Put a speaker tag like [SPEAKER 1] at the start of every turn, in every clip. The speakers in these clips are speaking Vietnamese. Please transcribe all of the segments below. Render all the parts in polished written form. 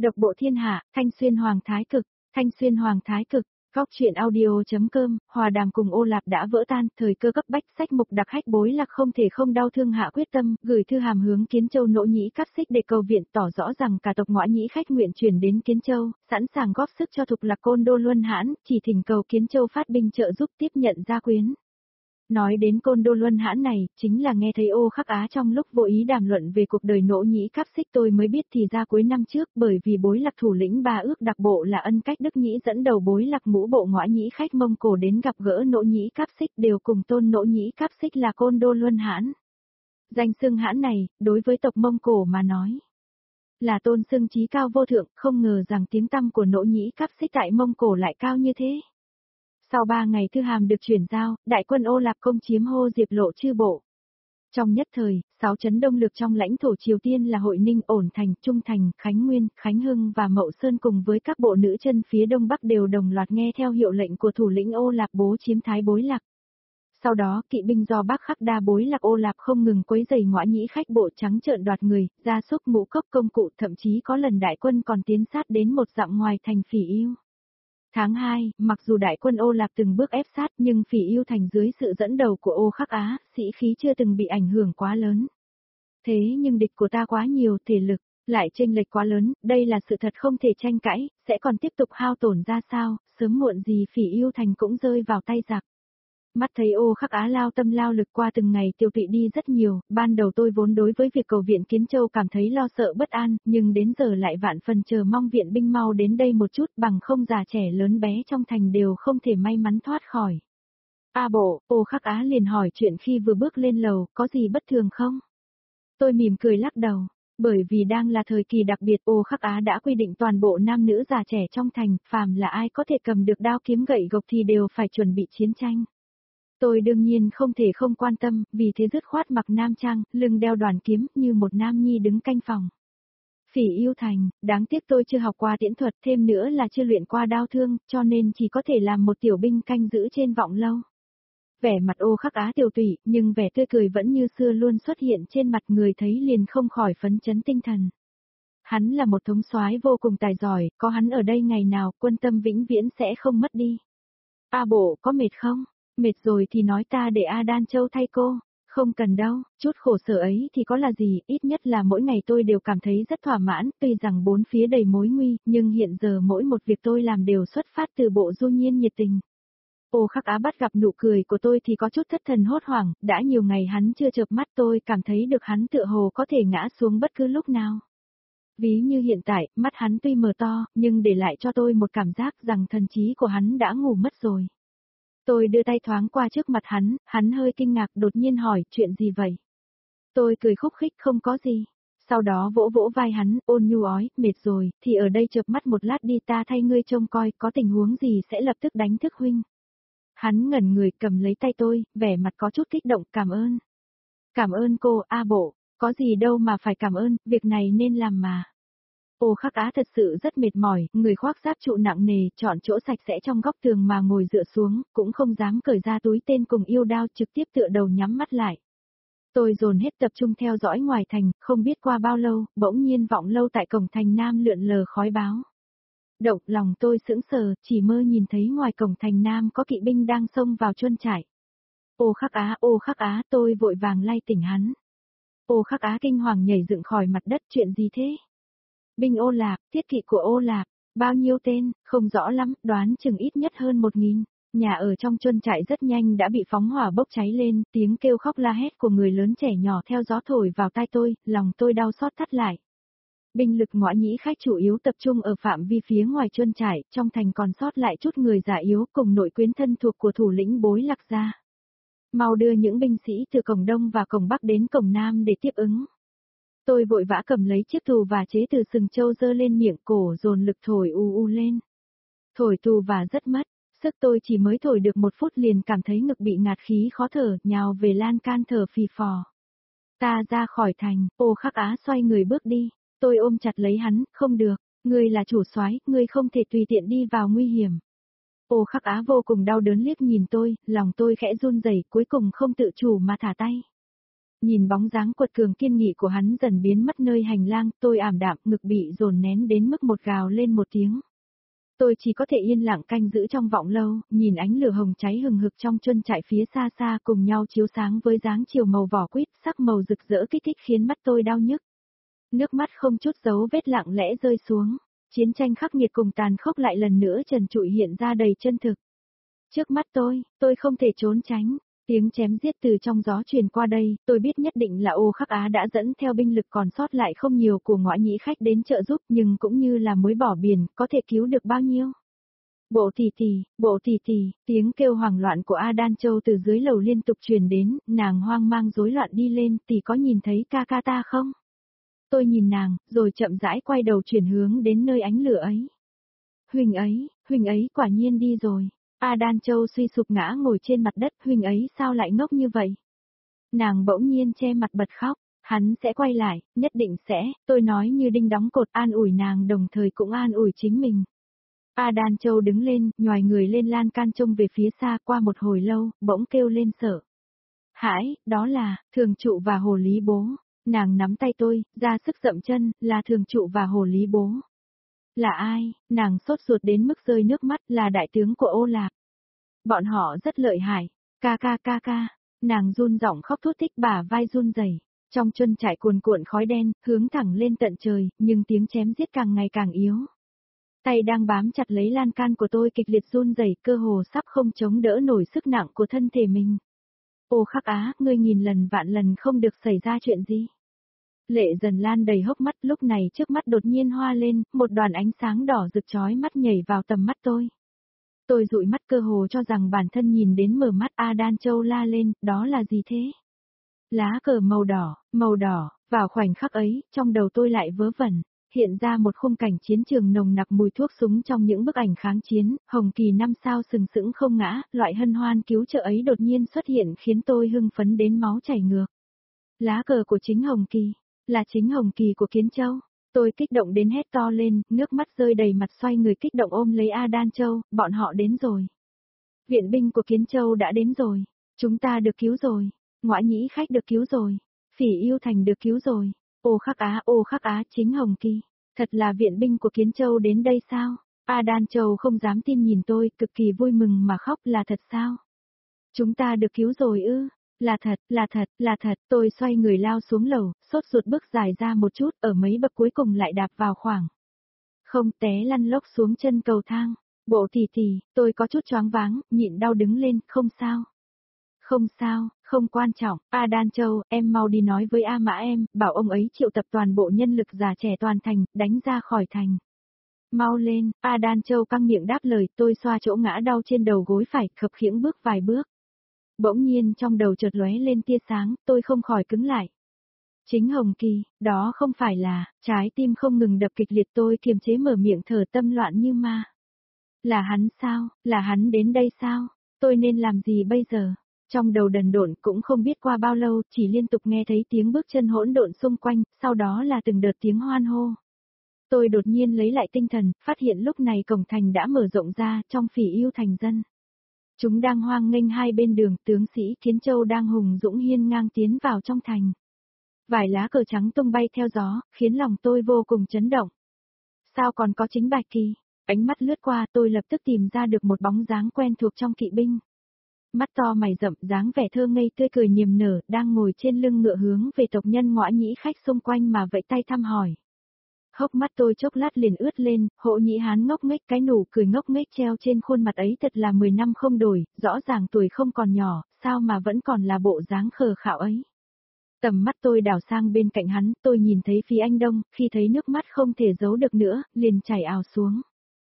[SPEAKER 1] Độc bộ thiên hạ, Thanh Xuyên Hoàng Thái Cực, Thanh Xuyên Hoàng Thái Cực. Góc truyện audio.com, hòa đàm cùng Ô Lạp đã vỡ tan, thời cơ cấp bách sách mục đặc hách Bối Lạc không thể không đau thương hạ quyết tâm, gửi thư hàm hướng Kiến Châu Nỗ Nhĩ Cáp Xích để cầu viện, tỏ rõ rằng cả tộc Ngõa Nhĩ khách nguyện chuyển đến Kiến Châu, sẵn sàng góp sức cho Thục Lạc Côn Đô Luân Hãn, chỉ thỉnh cầu Kiến Châu phát binh trợ giúp tiếp nhận gia quyến. Nói đến Côn Đô Luân Hãn này, chính là nghe thấy Ô Khắc Á trong lúc vô ý đàm luận về cuộc đời Nỗ Nhĩ Cáp Xích tôi mới biết thì ra cuối năm trước, bởi vì Bối Lạc thủ lĩnh Ba Ước đặc bộ là Ân Cách Đức Nhĩ dẫn đầu Bối Lạc ngũ bộ Ngõa Nhĩ khách Mông Cổ đến gặp gỡ Nỗ Nhĩ Cáp Xích đều cùng tôn Nỗ Nhĩ Cáp Xích là Côn Đô Luân Hãn. Danh xưng Hãn này, đối với tộc Mông Cổ mà nói, là tôn xưng chí cao vô thượng, không ngờ rằng tiếng tăm của Nỗ Nhĩ Cáp Xích tại Mông Cổ lại cao như thế. Sau 3 ngày thư hàm được chuyển giao, đại quân Ô Lạp công chiếm Hô Diệp Lộ chư bộ. Trong nhất thời, 6 trấn đông lực trong lãnh thổ Triều Tiên là Hội Ninh, Ổn Thành, Trung Thành, Khánh Nguyên, Khánh Hưng và Mậu Sơn cùng với các bộ nữ chân phía đông bắc đều đồng loạt nghe theo hiệu lệnh của thủ lĩnh Ô Lạp bố chiếm Thái Bối Lạc. Sau đó, kỵ binh do Bắc Khắc Đa Bối Lạc Ô Lạp không ngừng quấy rầy Ngõa Nhĩ khách bộ trắng trợn đoạt người, gia súc ngũ cốc công cụ, thậm chí có lần đại quân còn tiến sát đến một dặm ngoài thành Phỉ Yêu. Tháng 2, mặc dù đại quân Ô Lạp từng bước ép sát nhưng Phỉ Yêu thành dưới sự dẫn đầu của Ô Khắc Á, sĩ khí chưa từng bị ảnh hưởng quá lớn. Thế nhưng địch của ta quá nhiều, thể lực lại chênh lệch quá lớn, đây là sự thật không thể tranh cãi, sẽ còn tiếp tục hao tổn ra sao, sớm muộn gì Phỉ Yêu thành cũng rơi vào tay giặc. Mắt thấy Ô Khắc Á lao tâm lao lực qua từng ngày tiêu tụy đi rất nhiều, ban đầu tôi vốn đối với việc cầu viện Kiến Châu cảm thấy lo sợ bất an, nhưng đến giờ lại vạn phần chờ mong viện binh mau đến đây một chút, bằng không già trẻ lớn bé trong thành đều không thể may mắn thoát khỏi. Bộ, Ô Khắc Á liền hỏi chuyện khi vừa bước lên lầu, có gì bất thường không? Tôi mỉm cười lắc đầu, bởi vì đang là thời kỳ đặc biệt Ô Khắc Á đã quy định toàn bộ nam nữ già trẻ trong thành, phàm là ai có thể cầm được đao kiếm gậy gộc thì đều phải chuẩn bị chiến tranh. Tôi đương nhiên không thể không quan tâm, vì thế dứt khoát mặc nam trang, lưng đeo đoàn kiếm như một nam nhi đứng canh phòng. Phỉ Yêu thành, đáng tiếc tôi chưa học qua tiễn thuật, thêm nữa là chưa luyện qua đao thương, cho nên chỉ có thể làm một tiểu binh canh giữ trên vọng lâu. Vẻ mặt Ô Khắc Á tiều tụy, nhưng vẻ tươi cười vẫn như xưa luôn xuất hiện trên mặt, người thấy liền không khỏi phấn chấn tinh thần. Hắn là một thống soái vô cùng tài giỏi, có hắn ở đây ngày nào, quân tâm vĩnh viễn sẽ không mất đi. Bộ, có mệt không? Mệt rồi thì nói ta để A Đan Châu thay cô. Không cần đâu, chút khổ sở ấy thì có là gì, ít nhất là mỗi ngày tôi đều cảm thấy rất thỏa mãn, tuy rằng bốn phía đầy mối nguy, nhưng hiện giờ mỗi một việc tôi làm đều xuất phát từ bộ du nhiên nhiệt tình. Ô Khắc Á bắt gặp nụ cười của tôi thì có chút thất thần hốt hoảng, đã nhiều ngày hắn chưa chợp mắt tôi cảm thấy được hắn tựa hồ có thể ngã xuống bất cứ lúc nào. Ví như hiện tại, mắt hắn tuy mờ to, nhưng để lại cho tôi một cảm giác rằng thần trí của hắn đã ngủ mất rồi. Tôi đưa tay thoáng qua trước mặt hắn hơi kinh ngạc đột nhiên hỏi, chuyện gì vậy? Tôi cười khúc khích, không có gì. Sau đó vỗ vỗ vai hắn, ôn nhu ói, mệt rồi, thì ở đây chợp mắt một lát đi, ta thay ngươi trông coi, có tình huống gì sẽ lập tức đánh thức huynh. Hắn ngẩn người cầm lấy tay tôi, vẻ mặt có chút kích động, cảm ơn. Cảm ơn cô, Bộ, có gì đâu mà phải cảm ơn, việc này nên làm mà. Ô Khắc Á thật sự rất mệt mỏi, người khoác giáp trụ nặng nề, chọn chỗ sạch sẽ trong góc tường mà ngồi dựa xuống, cũng không dám cởi ra túi tên cùng yêu đao, trực tiếp tựa đầu nhắm mắt lại. Tôi dồn hết tập trung theo dõi ngoài thành, không biết qua bao lâu, bỗng nhiên vọng lâu tại cổng thành nam lượn lờ khói báo. Động lòng tôi sững sờ, chỉ mơ nhìn thấy ngoài cổng thành nam có kỵ binh đang xông vào chuân trại. Ô Khắc Á, tôi vội vàng lay tỉnh hắn. Ô Khắc Á kinh hoàng nhảy dựng khỏi mặt đất, chuyện gì thế? Binh Ô Lạp, thiết kỵ của Ô Lạp, bao nhiêu tên, không rõ lắm, đoán chừng ít nhất hơn 1000. Nhà ở trong chuân trại rất nhanh đã bị phóng hỏa bốc cháy lên, tiếng kêu khóc la hét của người lớn trẻ nhỏ theo gió thổi vào tai tôi, lòng tôi đau xót thắt lại. Binh lực Ngõa Nhĩ khách chủ yếu tập trung ở phạm vi phía ngoài chuân trại, trong thành còn sót lại chút người già yếu cùng nội quyến thân thuộc của thủ lĩnh Bối Lạc gia. Mau đưa những binh sĩ từ cổng đông và cổng bắc đến cổng nam để tiếp ứng. Tôi vội vã cầm lấy chiếc tù và chế từ sừng trâu giơ lên miệng, cổ dồn lực thổi lên. Thổi tù và rất mất, sức tôi chỉ mới thổi được 1 phút liền cảm thấy ngực bị ngạt khí khó thở, nhào về lan can thở phì phò. Ta ra khỏi thành, Ô Khắc Á xoay người bước đi, tôi ôm chặt lấy hắn, không được, ngươi là chủ soái, ngươi không thể tùy tiện đi vào nguy hiểm. Ô Khắc Á vô cùng đau đớn liếc nhìn tôi, lòng tôi khẽ run rẩy, cuối cùng không tự chủ mà thả tay. Nhìn bóng dáng quật cường kiên nghị của hắn dần biến mất nơi hành lang, tôi ảm đạm, ngực bị dồn nén đến mức một gào lên một tiếng. Tôi chỉ có thể yên lặng canh giữ trong vọng lâu, nhìn ánh lửa hồng cháy hừng hực trong chuân trại phía xa xa cùng nhau chiếu sáng với dáng chiều màu vỏ quýt, sắc màu rực rỡ kích thích khiến mắt tôi đau nhức. Nước mắt không chút dấu vết lặng lẽ rơi xuống. Chiến tranh khắc nghiệt cùng tàn khốc lại lần nữa trần trụi hiện ra đầy chân thực. Trước mắt tôi không thể trốn tránh. Tiếng chém giết từ trong gió truyền qua đây, tôi biết nhất định là Ô Khắc Á đã dẫn theo binh lực còn sót lại không nhiều của Ngõa Nhĩ Khách đến trợ giúp, nhưng cũng như là muối bỏ biển, có thể cứu được bao nhiêu. Bộ tỷ tỷ, tiếng kêu hoảng loạn của A Đan Châu từ dưới lầu liên tục truyền đến, nàng hoang mang rối loạn đi lên, tỷ có nhìn thấy ca ca ta không? Tôi nhìn nàng, rồi chậm rãi quay đầu chuyển hướng đến nơi ánh lửa ấy. Huynh ấy quả nhiên đi rồi. A Đan Châu suy sụp ngã ngồi trên mặt đất, huynh ấy sao lại ngốc như vậy? Nàng bỗng nhiên che mặt bật khóc, hắn sẽ quay lại, nhất định sẽ, tôi nói như đinh đóng cột an ủi nàng đồng thời cũng an ủi chính mình. A Đan Châu đứng lên, nhoài người lên lan can trông về phía xa qua một hồi lâu, bỗng kêu lên sợ. Hãi, đó là, thường trụ và hồ lý bố. Nàng nắm tay tôi, ra sức dậm chân, là thường trụ và hồ lý bố. Là ai? Nàng sốt ruột đến mức rơi nước mắt, là đại tướng của Ô Lạp. Bọn họ rất lợi hại. Ca. Nàng run giọng khóc thút thích, bả vai run rẩy. Trong chuân trại cuồn cuộn khói đen, hướng thẳng lên tận trời, nhưng tiếng chém giết càng ngày càng yếu. Tay đang bám chặt lấy lan can của tôi kịch liệt run rẩy, cơ hồ sắp không chống đỡ nổi sức nặng của thân thể mình. Ô Khắc Á, ngươi nghìn lần vạn lần không được xảy ra chuyện gì. Lệ dần lan đầy hốc mắt, lúc này trước mắt đột nhiên hoa lên, một đoàn ánh sáng đỏ rực chói mắt nhảy vào tầm mắt tôi. Tôi dụi mắt cơ hồ cho rằng bản thân nhìn đến mở mắt. A Đan Châu la lên, đó là gì thế? Lá cờ màu đỏ, vào khoảnh khắc ấy, trong đầu tôi lại vớ vẩn, hiện ra một khung cảnh chiến trường nồng nặc mùi thuốc súng trong những bức ảnh kháng chiến, Hồng Kỳ 5 sao sừng sững không ngã, loại hân hoan cứu trợ ấy đột nhiên xuất hiện khiến tôi hưng phấn đến máu chảy ngược. Lá cờ của chính Hồng Kỳ, là chính Hồng Kỳ của Kiến Châu. Tôi kích động đến hét to lên, nước mắt rơi đầy mặt, xoay người kích động ôm lấy A Đan Châu, bọn họ đến rồi. Viện binh của Kiến Châu đã đến rồi. Chúng ta được cứu rồi. Ngõa Nhĩ Khách được cứu rồi. Phỉ Yêu Thành được cứu rồi. Ô Khắc Á, chính Hồng Kỳ. Thật là viện binh của Kiến Châu đến đây sao? A Đan Châu không dám tin nhìn tôi, cực kỳ vui mừng mà khóc, là thật sao? Chúng ta được cứu rồi ư? Là thật, tôi xoay người lao xuống lầu, sốt ruột bước dài ra một chút, ở mấy bậc cuối cùng lại đạp vào khoảng. Không, té lăn lóc xuống chân cầu thang. Bộ tỷ, tôi có chút choáng váng, nhịn đau đứng lên, không sao. Không sao, không quan trọng. A Đan Châu, em mau đi nói với A Mã em, bảo ông ấy triệu tập toàn bộ nhân lực già trẻ toàn thành, đánh ra khỏi thành. Mau lên, A Đan Châu căng miệng đáp lời, tôi xoa chỗ ngã đau trên đầu gối phải, khập khiễng bước vài bước. Bỗng nhiên trong đầu chợt lóe lên tia sáng, tôi không khỏi cứng lại. Chính Hồng Kỳ, đó không phải là, trái tim không ngừng đập kịch liệt, tôi kiềm chế mở miệng thở tâm loạn như ma. Là hắn sao, là hắn đến đây sao, tôi nên làm gì bây giờ? Trong đầu đần độn cũng không biết qua bao lâu, chỉ liên tục nghe thấy tiếng bước chân hỗn độn xung quanh, sau đó là từng đợt tiếng hoan hô. Tôi đột nhiên lấy lại tinh thần, phát hiện lúc này cổng thành đã mở rộng ra, trong Phỉ Yêu Thành dân. Chúng đang hoang nghênh hai bên đường, tướng sĩ Kiến Châu đang hùng dũng hiên ngang tiến vào trong thành. Vài lá cờ trắng tung bay theo gió, khiến lòng tôi vô cùng chấn động. Sao còn có chính Bạch Kỳ? Ánh mắt lướt qua, tôi lập tức tìm ra được một bóng dáng quen thuộc trong kỵ binh. Mắt to mày rậm, dáng vẻ thơ ngây tươi cười niềm nở, đang ngồi trên lưng ngựa hướng về tộc nhân Ngõa Nhĩ Khách xung quanh mà vẫy tay thăm hỏi. Hốc mắt tôi chốc lát liền ướt lên, Hộ Nhĩ Hán ngốc nghếch, cái nụ cười ngốc nghếch treo trên khuôn mặt ấy thật là 10 năm không đổi, rõ ràng tuổi không còn nhỏ, sao mà vẫn còn là bộ dáng khờ khạo ấy. Tầm mắt tôi đảo sang bên cạnh hắn, tôi nhìn thấy Phi Anh Đông, khi thấy nước mắt không thể giấu được nữa, liền chảy ào xuống.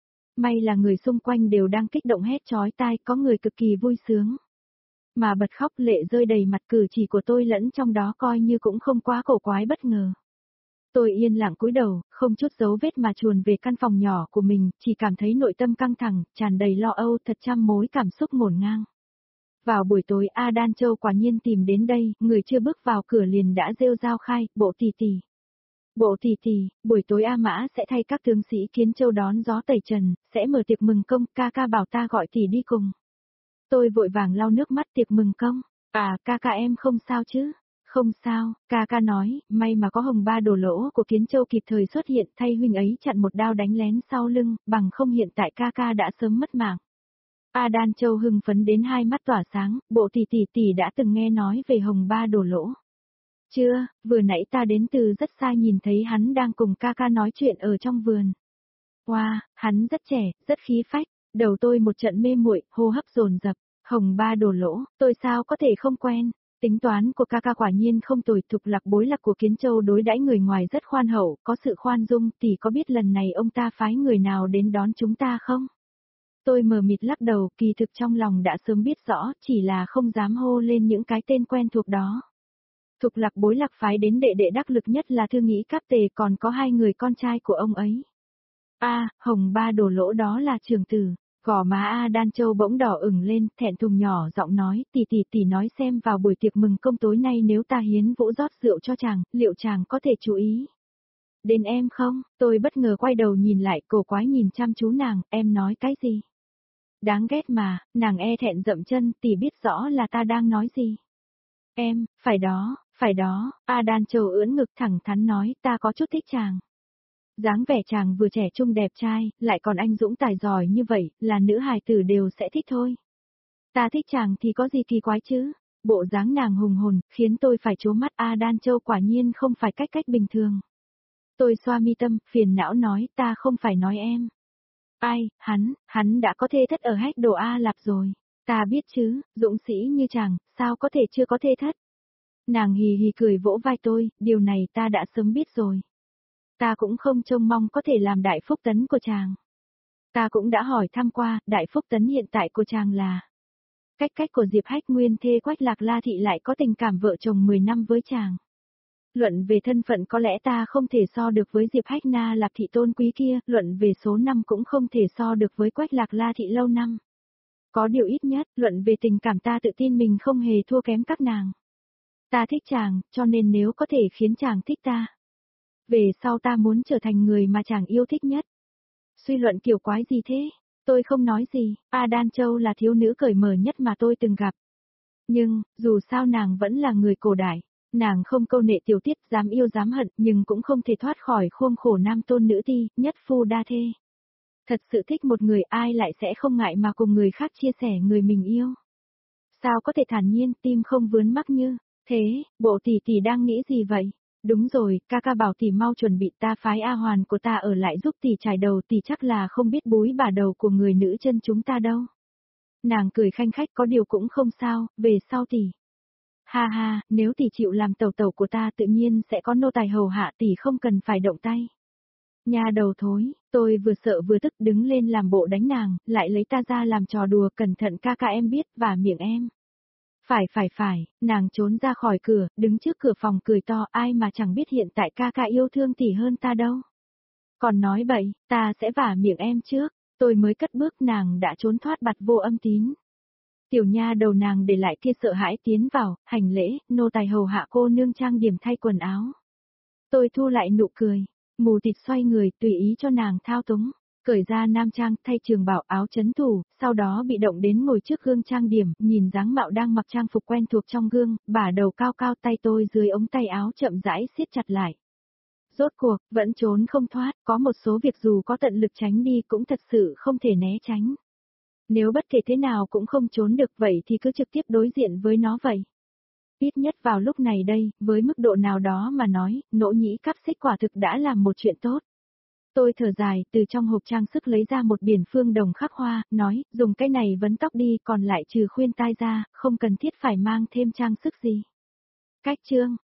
[SPEAKER 1] May là người xung quanh đều đang kích động hét chói tai, có người cực kỳ vui sướng. Mà bật khóc, lệ rơi đầy mặt, cử chỉ của tôi lẫn trong đó coi như cũng không quá cổ quái bất ngờ. Tôi yên lặng cúi đầu, không chút dấu vết mà chuồn về căn phòng nhỏ của mình, chỉ cảm thấy nội tâm căng thẳng, tràn đầy lo âu, thật trăm mối cảm xúc ngổn ngang. Vào buổi tối A Đan Châu quả nhiên tìm đến đây, người chưa bước vào cửa liền đã rêu rao khai, bộ tỷ. Bộ tỷ, buổi tối A Mã sẽ thay các tướng sĩ Kiến Châu đón gió tẩy trần, sẽ mở tiệc mừng công, ca bảo ta gọi tỷ đi cùng. Tôi vội vàng lau nước mắt, tiệc mừng công. À, ca em không sao chứ? Không sao, ca ca nói, may mà có hồng ba đổ lỗ của Kiến Châu kịp thời xuất hiện thay huynh ấy chặn một đao đánh lén sau lưng, bằng không hiện tại ca ca đã sớm mất mạng. A Đan Châu hưng phấn đến hai mắt tỏa sáng, bộ tỷ đã từng nghe nói về hồng ba đổ lỗ. Chưa, vừa nãy ta đến từ rất xa nhìn thấy hắn đang cùng ca ca nói chuyện ở trong vườn. Wow, hắn rất trẻ, rất khí phách, đầu tôi một trận mê muội, hô hấp dồn dập, hồng ba đổ lỗ, tôi sao có thể không quen. Tính toán của ca ca quả nhiên không tồi, Thục Lạc bối lạc của Kiến Châu đối đãi người ngoài rất khoan hậu, có sự khoan dung, tỷ có biết lần này ông ta phái người nào đến đón chúng ta không? Tôi mờ mịt lắc đầu, kỳ thực trong lòng đã sớm biết rõ, chỉ là không dám hô lên những cái tên quen thuộc đó. Thục Lạc bối lạc phái đến đệ đệ đắc lực nhất là Thư Nghĩ Cáp Tề, còn có hai người con trai của ông ấy. Hồng ba đổ lỗ đó là Trường Tử. Gò má A Đan Châu bỗng đỏ ửng lên, thẹn thùng nhỏ giọng nói, tỷ nói xem vào buổi tiệc mừng công tối nay nếu ta hiến vũ rót rượu cho chàng, liệu chàng có thể chú ý đến em không? Tôi bất ngờ quay đầu nhìn lại, cổ quái nhìn chăm chú nàng, em nói cái gì? Đáng ghét mà, nàng e thẹn dậm chân, tỷ biết rõ là ta đang nói gì. Em, phải đó, A Đan Châu ưỡn ngực thẳng thắn nói, ta có chút thích chàng. Dáng vẻ chàng vừa trẻ trung đẹp trai, lại còn anh dũng tài giỏi như vậy, là nữ hài tử đều sẽ thích thôi. Ta thích chàng thì có gì kỳ quái chứ? Bộ dáng nàng hùng hồn, khiến tôi phải trố mắt. A Đan Châu quả nhiên không phải cách bình thường. Tôi xoa mi tâm, phiền não nói, ta không phải nói em. Ai, hắn đã có thê thất ở Hách Đồ A Lạp rồi. Ta biết chứ, dũng sĩ như chàng, sao có thể chưa có thê thất? Nàng hì hì cười vỗ vai tôi, điều này ta đã sớm biết rồi. Ta cũng không trông mong có thể làm đại phúc tấn của chàng. Ta cũng đã hỏi thăm qua, đại phúc tấn hiện tại của chàng là. Cách của Diệp Hách nguyên thê Quách Lạc La Thị lại có tình cảm vợ chồng 10 năm với chàng. Luận về thân phận có lẽ ta không thể so được với Diệp Hách Na Lạp Thị tôn quý kia, luận về số năm cũng không thể so được với Quách Lạc La Thị lâu năm. Có điều ít nhất, luận về tình cảm ta tự tin mình không hề thua kém các nàng. Ta thích chàng, cho nên nếu có thể khiến chàng thích ta. Về sau ta muốn trở thành người mà chàng yêu thích nhất. Suy luận kiểu quái gì thế? Tôi không nói gì, A Đan Châu là thiếu nữ cởi mở nhất mà tôi từng gặp. Nhưng, dù sao nàng vẫn là người cổ đại. Nàng không câu nệ tiểu tiết, dám yêu dám hận, nhưng cũng không thể thoát khỏi khuôn khổ nam tôn nữ ti, nhất phu đa thê. Thật sự thích một người ai lại sẽ không ngại mà cùng người khác chia sẻ người mình yêu. Sao có thể thản nhiên, tim không vướng mắc như thế, bộ tỷ đang nghĩ gì vậy? Đúng rồi, ca ca bảo tỷ mau chuẩn bị, ta phái A Hoàn của ta ở lại giúp tỷ trải đầu, tỷ chắc là không biết búi bà đầu của người nữ chân chúng ta đâu. Nàng cười khanh khách, có điều cũng không sao, về sau tỷ. Ha ha, nếu tỷ chịu làm tẩu của ta tự nhiên sẽ có nô tài hầu hạ, tỷ không cần phải động tay. Nhà đầu thối, tôi vừa sợ vừa tức đứng lên làm bộ đánh nàng, lại lấy ta ra làm trò đùa, cẩn thận ca ca em biết, và miệng em. Phải, nàng trốn ra khỏi cửa, đứng trước cửa phòng cười to, ai mà chẳng biết hiện tại ca ca yêu thương tỷ hơn ta đâu. Còn nói bậy, ta sẽ vả miệng em trước, tôi mới cất bước nàng đã trốn thoát bặt vô âm tín. Tiểu nha đầu nàng để lại kia sợ hãi tiến vào, hành lễ, nô tài hầu hạ cô nương trang điểm thay quần áo. Tôi thu lại nụ cười, mù tịt xoay người tùy ý cho nàng thao túng. Cởi ra nam trang, thay trường bảo áo chấn thủ, sau đó bị động đến ngồi trước gương trang điểm, nhìn dáng mạo đang mặc trang phục quen thuộc trong gương, bả đầu cao cao, tay tôi dưới ống tay áo chậm rãi siết chặt lại. Rốt cuộc, vẫn trốn không thoát, có một số việc dù có tận lực tránh đi cũng thật sự không thể né tránh. Nếu bất kể thế nào cũng không trốn được vậy thì cứ trực tiếp đối diện với nó vậy. Ít nhất vào lúc này đây, với mức độ nào đó mà nói, nỗ nhĩ cáp xích quả thực đã làm một chuyện tốt. Tôi thở dài, từ trong hộp trang sức lấy ra một biển phương đồng khắc hoa, nói, dùng cái này vấn tóc đi, còn lại trừ khuyên tai ra, không cần thiết phải mang thêm trang sức gì. Cách chương,